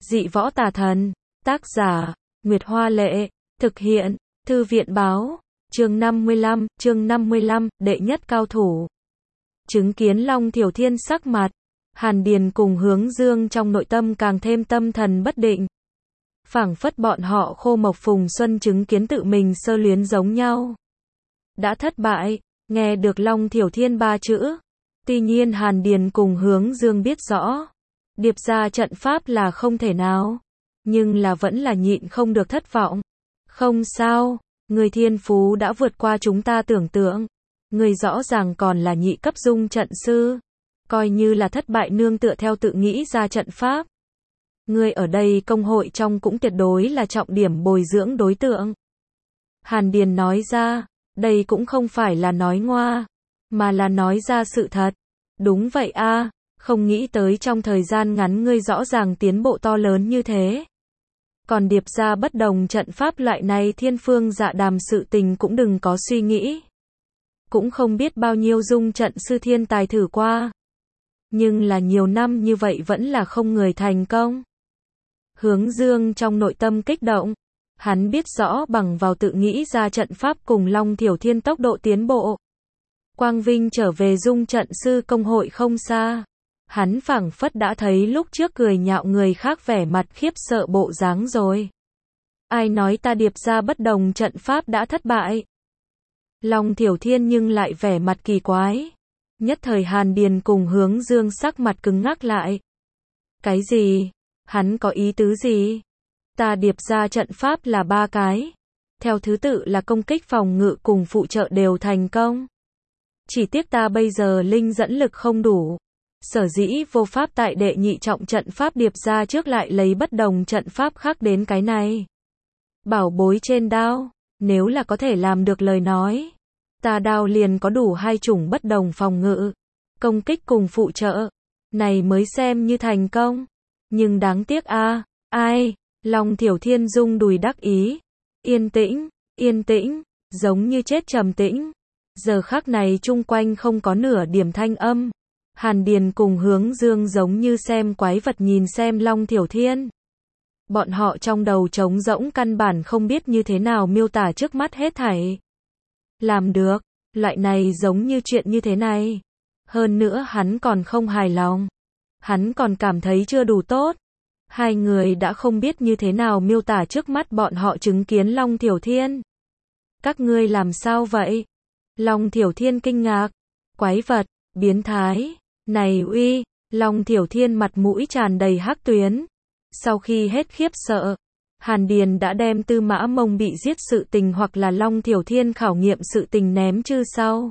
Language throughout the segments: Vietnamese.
Dị võ tà thần. Tác giả, Nguyệt Hoa Lệ. Thực hiện, Thư viện báo. Chương 55, đệ nhất cao thủ. Chứng kiến Long Thiểu Thiên sắc mặt, Hàn Điền cùng Hướng Dương trong nội tâm càng thêm tâm thần bất định. Phảng phất bọn họ Khô Mộc Phùng Xuân chứng kiến tự mình sơ luyến giống nhau. Đã thất bại, nghe được Long Thiểu Thiên ba chữ. Tuy nhiên Hàn Điền cùng Hướng Dương biết rõ, điệp ra trận pháp là không thể nào, nhưng là vẫn là nhịn không được thất vọng. Không sao, người thiên phú đã vượt qua chúng ta tưởng tượng. Người rõ ràng còn là nhị cấp dung trận sư. Coi như là thất bại nương tựa theo tự nghĩ ra trận pháp. Người ở đây công hội trong cũng tuyệt đối là trọng điểm bồi dưỡng đối tượng. Hàn Điền nói ra, đây cũng không phải là nói ngoa, mà là nói ra sự thật. Đúng vậy a, không nghĩ tới trong thời gian ngắn ngươi rõ ràng tiến bộ to lớn như thế. Còn điệp ra bất đồng trận pháp loại này thiên phương dạ đàm sự tình cũng đừng có suy nghĩ. Cũng không biết bao nhiêu dung trận sư thiên tài thử qua. Nhưng là nhiều năm như vậy vẫn là không người thành công. Hướng Dương trong nội tâm kích động. Hắn biết rõ bằng vào tự nghĩ ra trận pháp cùng Long Thiểu Thiên tốc độ tiến bộ. Quang Vinh trở về dung trận sư công hội không xa. Hắn phảng phất đã thấy lúc trước cười nhạo người khác vẻ mặt khiếp sợ bộ dáng rồi. Ai nói ta điệp ra bất đồng trận pháp đã thất bại? Long Thiểu Thiên nhưng lại vẻ mặt kỳ quái. Nhất thời Hàn Điền cùng Hướng Dương sắc mặt cứng ngắc lại. Cái gì? Hắn có ý tứ gì? Ta điệp ra trận pháp là 3 cái. Theo thứ tự là công kích phòng ngự cùng phụ trợ đều thành công. Chỉ tiếc ta bây giờ linh dẫn lực không đủ. Sở dĩ vô pháp tại đệ nhị trọng trận pháp điệp ra trước lại lấy bất đồng trận pháp khác đến cái này. Bảo bối trên đao, nếu là có thể làm được lời nói. Ta đao liền có đủ 2 chủng bất đồng phòng ngự, công kích cùng phụ trợ. Này mới xem như thành công. Nhưng đáng tiếc a, ai? Long Thiểu Thiên rung đùi đắc ý. Yên tĩnh, giống như chết trầm tĩnh. Giờ khắc này chung quanh không có nửa điểm thanh âm. Hàn Điền cùng Hướng Dương giống như xem quái vật nhìn xem Long Thiểu Thiên. Bọn họ trong đầu trống rỗng căn bản không biết như thế nào miêu tả trước mắt hết thảy. Làm được, loại này giống như chuyện như thế này. Hơn nữa hắn còn không hài lòng. Hắn còn cảm thấy chưa đủ tốt. Hai người đã không biết như thế nào miêu tả trước mắt bọn họ chứng kiến Long Thiểu Thiên. Các ngươi làm sao vậy? Long Thiểu Thiên kinh ngạc. Quái vật, biến thái. Này uy, Long Thiểu Thiên mặt mũi tràn đầy hắc tuyến. Sau khi hết khiếp sợ, Hàn Điền đã đem Tư Mã Mông bị giết sự tình hoặc là Long Thiểu Thiên khảo nghiệm sự tình ném chư sau.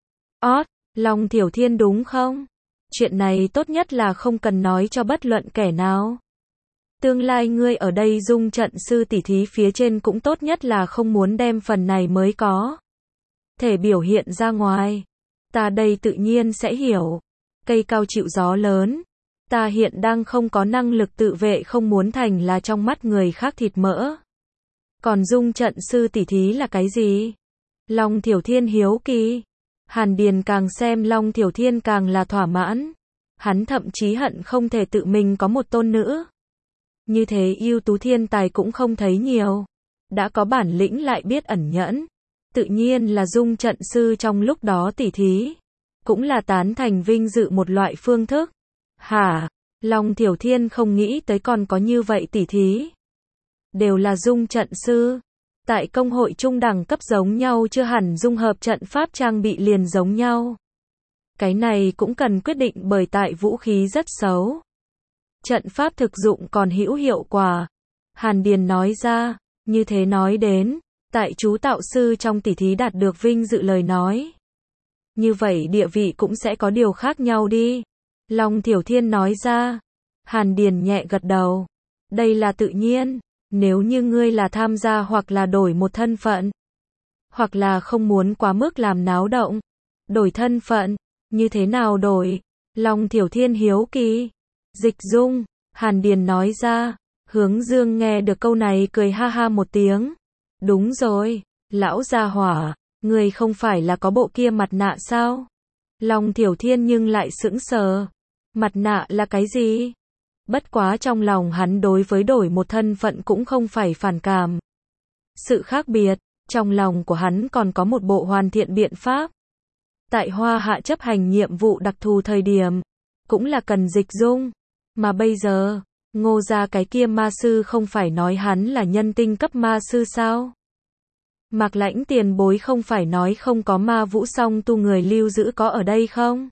Long Thiểu Thiên đúng không? Chuyện này tốt nhất là không cần nói cho bất luận kẻ nào. Tương lai ngươi ở đây dung trận sư tỷ thí phía trên cũng tốt nhất là không muốn đem phần này mới có thể biểu hiện ra ngoài. Ta đây tự nhiên sẽ hiểu. Cây cao chịu gió lớn. Ta hiện đang không có năng lực tự vệ, không muốn thành là trong mắt người khác thịt mỡ. Còn dung trận sư tỷ thí là cái gì? Long Thiểu Thiên hiếu kỳ. Hàn Điền càng xem Long Thiểu Thiên càng là thỏa mãn. Hắn thậm chí hận không thể tự mình có một tôn nữ. Như thế ưu tú thiên tài cũng không thấy nhiều. Đã có bản lĩnh lại biết ẩn nhẫn. Tự nhiên là dung trận sư trong lúc đó tỉ thí. Cũng là tán thành vinh dự một loại phương thức. Hả? Long Thiểu Thiên không nghĩ tới còn có như vậy tỉ thí. Đều là dung trận sư. Tại công hội trung đẳng cấp giống nhau chưa hẳn dung hợp trận pháp trang bị liền giống nhau. Cái này cũng cần quyết định bởi tại vũ khí rất xấu. Trận pháp thực dụng còn hữu hiệu quả. Hàn Điền nói ra, như thế nói đến, tại chú tạo sư trong tỉ thí đạt được vinh dự lời nói. Như vậy địa vị cũng sẽ có điều khác nhau đi. Long Thiểu Thiên nói ra. Hàn Điền nhẹ gật đầu. Đây là tự nhiên. Nếu như ngươi là tham gia hoặc là đổi một thân phận. Hoặc là không muốn quá mức làm náo động. Đổi thân phận. Như thế nào đổi? Long Thiểu Thiên hiếu kỳ. Dịch dung. Hàn Điền nói ra. Hướng Dương nghe được câu này cười ha ha một tiếng. Đúng rồi. Lão gia hỏa. Ngươi không phải là có bộ kia mặt nạ sao? Long Thiểu Thiên nhưng lại sững sờ. Mặt nạ là cái gì? Bất quá trong lòng hắn đối với đổi một thân phận cũng không phải phản cảm. Sự khác biệt, trong lòng của hắn còn có một bộ hoàn thiện biện pháp. Tại Hoa Hạ chấp hành nhiệm vụ đặc thù thời điểm, cũng là cần dịch dung. Mà bây giờ, Ngô gia cái kia ma sư không phải nói hắn là nhân tinh cấp ma sư sao? Mạc Lãnh tiền bối không phải nói không có ma vũ song tu người lưu giữ có ở đây không?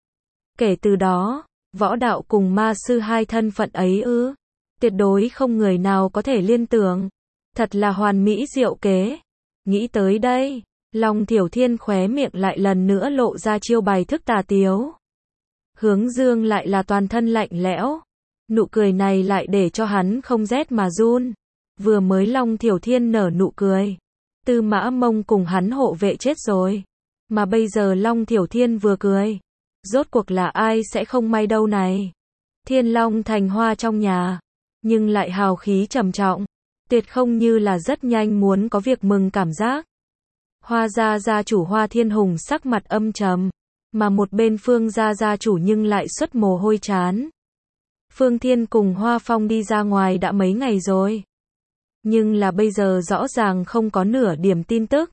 Kể từ đó, võ đạo cùng ma sư hai thân phận ấy ư? Tuyệt đối không người nào có thể liên tưởng. Thật là hoàn mỹ diệu kế. Nghĩ tới đây, Long Thiểu Thiên khóe miệng lại lần nữa lộ ra chiêu bài thức tà tiếu. Hướng Dương lại là toàn thân lạnh lẽo. Nụ cười này lại để cho hắn không rét mà run. Vừa mới Long Thiểu Thiên nở nụ cười. Tư Mã Mông cùng hắn hộ vệ chết rồi. Mà bây giờ Long Thiểu Thiên vừa cười. Rốt cuộc là ai sẽ không may đâu này. Thiên Long thành hoa trong nhà. Nhưng lại hào khí trầm trọng. Tuyệt không như là rất nhanh muốn có việc mừng cảm giác. Hoa gia gia chủ Hoa Thiên Hùng sắc mặt âm trầm. Mà một bên Phương gia gia chủ nhưng lại xuất mồ hôi chán. Phương Thiên cùng Hoa Phong đi ra ngoài đã mấy ngày rồi. Nhưng là bây giờ rõ ràng không có nửa điểm tin tức.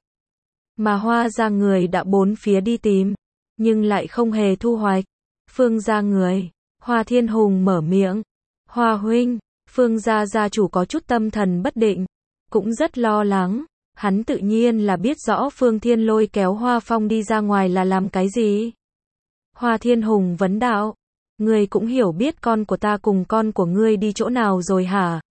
Mà Hoa gia người đã bốn phía đi tìm. Nhưng lại không hề thu hoạch. Phương gia người. Hoa Thiên Hùng mở miệng. Hoa huynh. Phương gia gia chủ có chút tâm thần bất định. Cũng rất lo lắng. Hắn tự nhiên là biết rõ Phương Thiên lôi kéo Hoa Phong đi ra ngoài là làm cái gì. Hoa Thiên Hùng vấn đạo. Ngươi cũng hiểu biết con của ta cùng con của ngươi đi chỗ nào rồi hả?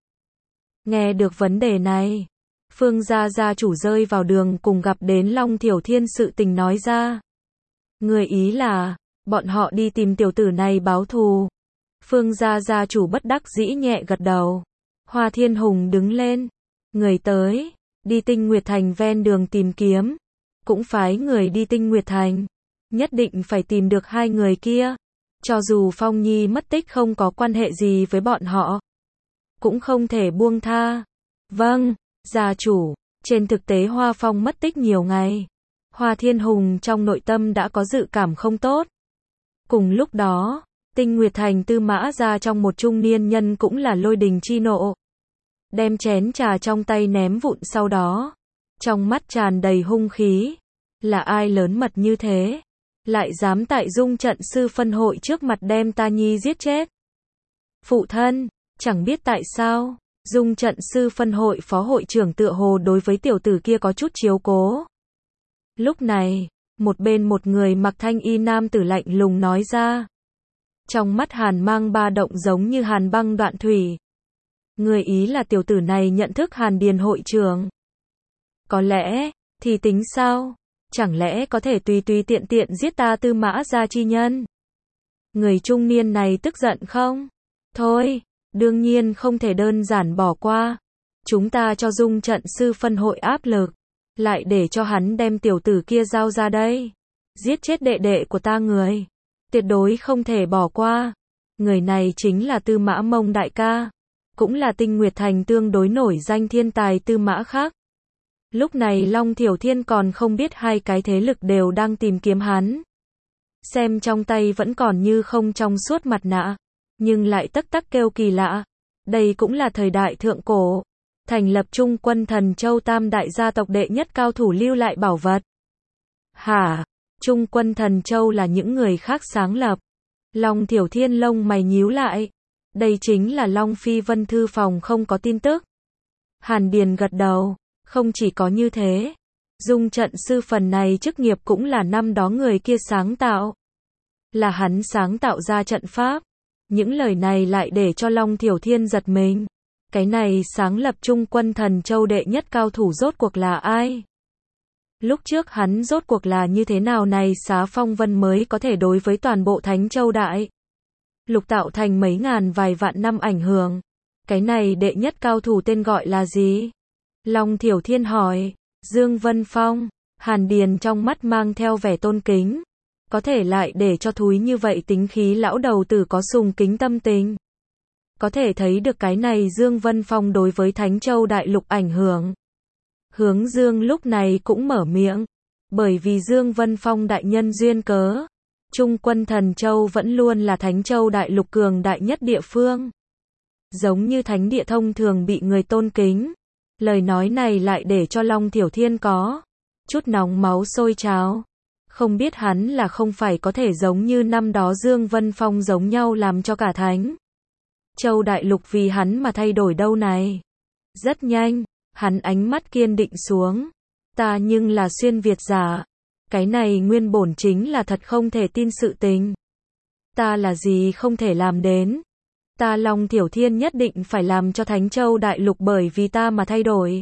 Nghe được vấn đề này, Phương gia gia chủ rơi vào đường cùng gặp đến Long Thiểu Thiên sự tình nói ra. Người ý là, bọn họ đi tìm tiểu tử này báo thù. Phương gia gia chủ bất đắc dĩ nhẹ gật đầu. Hoa Thiên Hùng đứng lên. Người tới, đi Tinh Nguyệt Thành ven đường tìm kiếm. Cũng phái người đi Tinh Nguyệt Thành. Nhất định phải tìm được hai người kia. Cho dù Phong Nhi mất tích không có quan hệ gì với bọn họ. Cũng không thể buông tha. Vâng, gia chủ. Trên thực tế Hoa Phong mất tích nhiều ngày. Hoa Thiên Hùng trong nội tâm đã có dự cảm không tốt. Cùng lúc đó, Tinh Nguyệt Thành Tư Mã gia trong một trung niên nhân cũng là lôi đình chi nộ. Đem chén trà trong tay ném vụn sau đó. Trong mắt tràn đầy hung khí. Là ai lớn mật như thế? Lại dám tại Dung trận sư phân hội trước mặt đem ta nhi giết chết. Phụ thân, chẳng biết tại sao, Dung trận sư phân hội phó hội trưởng tựa hồ đối với tiểu tử kia có chút chiếu cố. Lúc này, một bên một người mặc thanh y nam tử lạnh lùng nói ra. Trong mắt hàn mang ba động giống như hàn băng đoạn thủy. Người ý là tiểu tử này nhận thức Hàn Điền hội trưởng. Có lẽ, thì tính sao? Chẳng lẽ có thể tùy tùy tiện tiện giết ta Tư Mã gia chi nhân? Người trung niên này tức giận không? Thôi, đương nhiên không thể đơn giản bỏ qua. Chúng ta cho Dung trận sư phân hội áp lực. Lại để cho hắn đem tiểu tử kia giao ra đây. Giết chết đệ đệ của ta người. Tuyệt đối không thể bỏ qua. Người này chính là Tư Mã Mông đại ca. Cũng là Tinh Nguyệt Thành tương đối nổi danh thiên tài Tư Mã khác. Lúc này Long Thiểu Thiên còn không biết hai cái thế lực đều đang tìm kiếm hắn. Xem trong tay vẫn còn như không trong suốt mặt nạ. Nhưng lại tắc tắc kêu kỳ lạ. Đây cũng là thời đại thượng cổ. Thành lập Trung Quân Thần Châu tam đại gia tộc đệ nhất cao thủ lưu lại bảo vật. Hả? Trung Quân Thần Châu là những người khác sáng lập. Long Thiểu Thiên lông mày nhíu lại. Đây chính là Long Phi Vân thư phòng không có tin tức. Hàn Điền gật đầu. Không chỉ có như thế. Dung trận sư phần này chức nghiệp cũng là năm đó người kia sáng tạo. Là hắn sáng tạo ra trận pháp. Những lời này lại để cho Long Thiểu Thiên giật mình. Cái này sáng lập Trung Quân Thần Châu đệ nhất cao thủ rốt cuộc là ai? Lúc trước hắn rốt cuộc là như thế nào này xá phong vân mới có thể đối với toàn bộ Thánh Châu Đại Lục tạo thành mấy ngàn vài vạn năm ảnh hưởng. Cái này đệ nhất cao thủ tên gọi là gì? Long Thiểu Thiên hỏi. Dương Vân Phong. Hàn Điền trong mắt mang theo vẻ tôn kính. Có thể lại để cho thúi như vậy tính khí lão đầu tử có sùng kính tâm tình. Có thể thấy được cái này Dương Vân Phong đối với Thánh Châu Đại Lục ảnh hưởng. Hướng Dương lúc này cũng mở miệng. Bởi vì Dương Vân Phong đại nhân duyên cớ. Trung Quân Thần Châu vẫn luôn là Thánh Châu Đại Lục cường đại nhất địa phương. giống như thánh địa thông thường bị người tôn kính. Lời nói này lại để cho Long Thiểu Thiên có chút nóng máu sôi trào. Không biết hắn là không phải có thể giống như năm đó Dương Vân Phong giống nhau làm cho cả Thánh Châu Đại Lục vì hắn mà thay đổi đâu này. Rất nhanh, hắn ánh mắt kiên định xuống. Ta nhưng là xuyên Việt giả. Cái này nguyên bổn chính là thật không thể tin sự tình. Ta là gì không thể làm đến. Ta Long Thiểu Thiên nhất định phải làm cho Thánh Châu Đại Lục bởi vì ta mà thay đổi.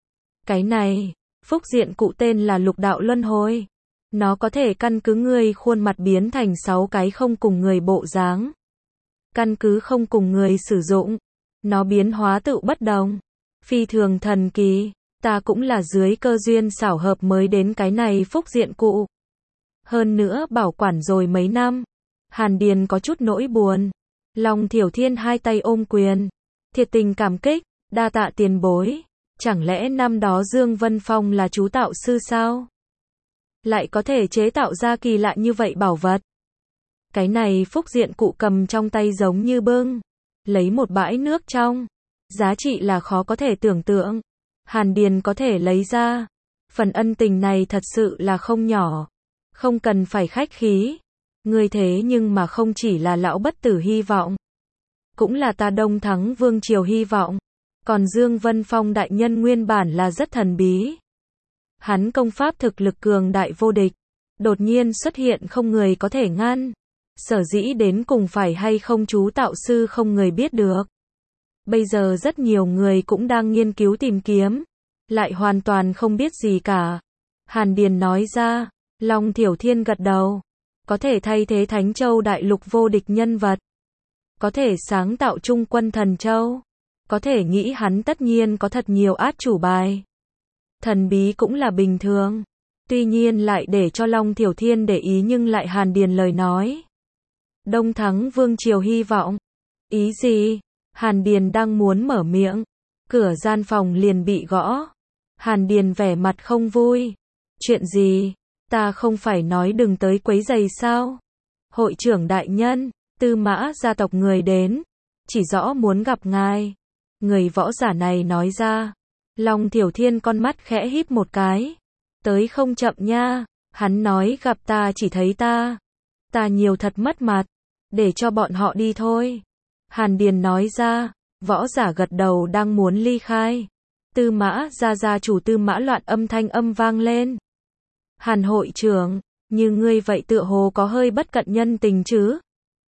Cái này, phúc diện cụ tên là Lục Đạo Luân Hồi. Nó có thể căn cứ người khuôn mặt biến thành 6 cái không cùng người bộ dáng. Căn cứ không cùng người sử dụng. Nó biến hóa tự bất đồng. Phi thường thần kỳ. Ta cũng là dưới cơ duyên xảo hợp mới đến cái này phúc diện cụ. Hơn nữa bảo quản rồi mấy năm. Hàn Điền có chút nỗi buồn. Long Thiểu Thiên hai tay ôm quyền. Thiệt tình cảm kích. Đa tạ tiền bối. Chẳng lẽ năm đó Dương Vân Phong là chú tạo sư sao? Lại có thể chế tạo ra kỳ lạ như vậy bảo vật. Cái này phúc diện cụ cầm trong tay giống như bưng. Lấy một bãi nước trong. Giá trị là khó có thể tưởng tượng. Hàn Điền có thể lấy ra. Phần ân tình này thật sự là không nhỏ. Không cần phải khách khí. Ngươi thế nhưng mà không chỉ là lão bất tử hy vọng. Cũng là ta Đông Thắng Vương Triều hy vọng. Còn Dương Vân Phong đại nhân nguyên bản là rất thần bí. Hắn công pháp thực lực cường đại vô địch. Đột nhiên xuất hiện không người có thể ngăn. Sở dĩ đến cùng phải hay không chú tạo sư không người biết được. Bây giờ rất nhiều người cũng đang nghiên cứu tìm kiếm. Lại hoàn toàn không biết gì cả. Hàn Điền nói ra. Long Thiểu Thiên gật đầu. Có thể thay thế Thánh Châu Đại Lục vô địch nhân vật. Có thể sáng tạo trung quân thần châu. Có thể nghĩ hắn tất nhiên có thật nhiều át chủ bài. Thần bí cũng là bình thường. Tuy nhiên lại để cho Long Thiểu Thiên để ý nhưng lại Hàn Điền lời nói. Đông Thắng Vương Triều hy vọng. Ý gì? Hàn Điền đang muốn mở miệng. Cửa gian phòng liền bị gõ. Hàn Điền vẻ mặt không vui. Chuyện gì? Ta không phải nói đừng tới quấy rầy sao? Hội trưởng đại nhân, Tư Mã gia tộc người đến. Chỉ rõ muốn gặp ngài. Người võ giả này nói ra. Long Thiểu Thiên con mắt khẽ híp một cái. Tới không chậm nha. Hắn nói gặp ta chỉ thấy ta. Ta nhiều thật mất mặt. Để cho bọn họ đi thôi. Hàn Điền nói ra. Võ giả gật đầu đang muốn ly khai. Tư Mã gia chủ Tư Mã Loạn âm thanh âm vang lên. Hàn hội trưởng, như ngươi vậy tựa hồ có hơi bất cận nhân tình chứ.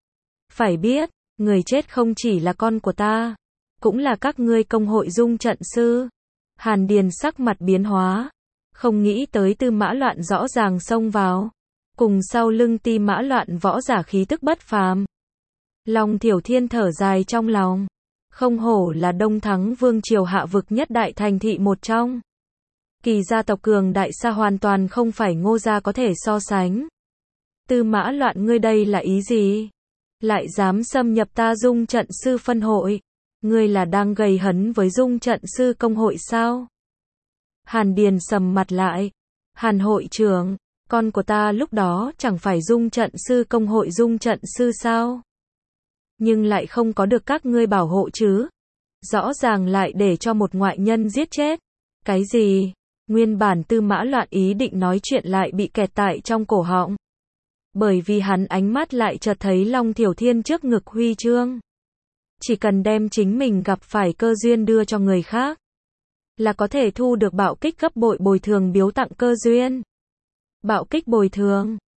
Phải biết, người chết không chỉ là con của ta. Cũng là các ngươi công hội dung trận sư. Hàn Điền sắc mặt biến hóa. Không nghĩ tới Tư Mã Loạn rõ ràng xông vào. Cùng sau lưng Tư Mã Loạn võ giả khí tức bất phàm. Long Thiểu Thiên thở dài trong lòng. Không hổ là Đông Thắng Vương Triều hạ vực nhất đại thành thị một trong. Kỳ gia tộc cường đại xa hoàn toàn không phải Ngô gia có thể so sánh. Tư Mã Loạn ngươi đây là ý gì? Lại dám xâm nhập ta dung trận sư phân hội. Ngươi là đang gầy hấn với dung trận sư công hội sao? Hàn Điền sầm mặt lại. Hàn hội trưởng, con của ta lúc đó chẳng phải dung trận sư công hội dung trận sư sao? Nhưng lại không có được các ngươi bảo hộ chứ? Rõ ràng lại để cho một ngoại nhân giết chết. Cái gì? Nguyên bản Tư Mã Loạn ý định nói chuyện lại bị kẹt tại trong cổ họng. Bởi vì hắn ánh mắt lại chợt thấy Long Thiểu Thiên trước ngực huy chương. Chỉ cần đem chính mình gặp phải cơ duyên đưa cho người khác. Là có thể thu được bạo kích gấp bội bồi thường biếu tặng cơ duyên. Bạo kích bồi thường.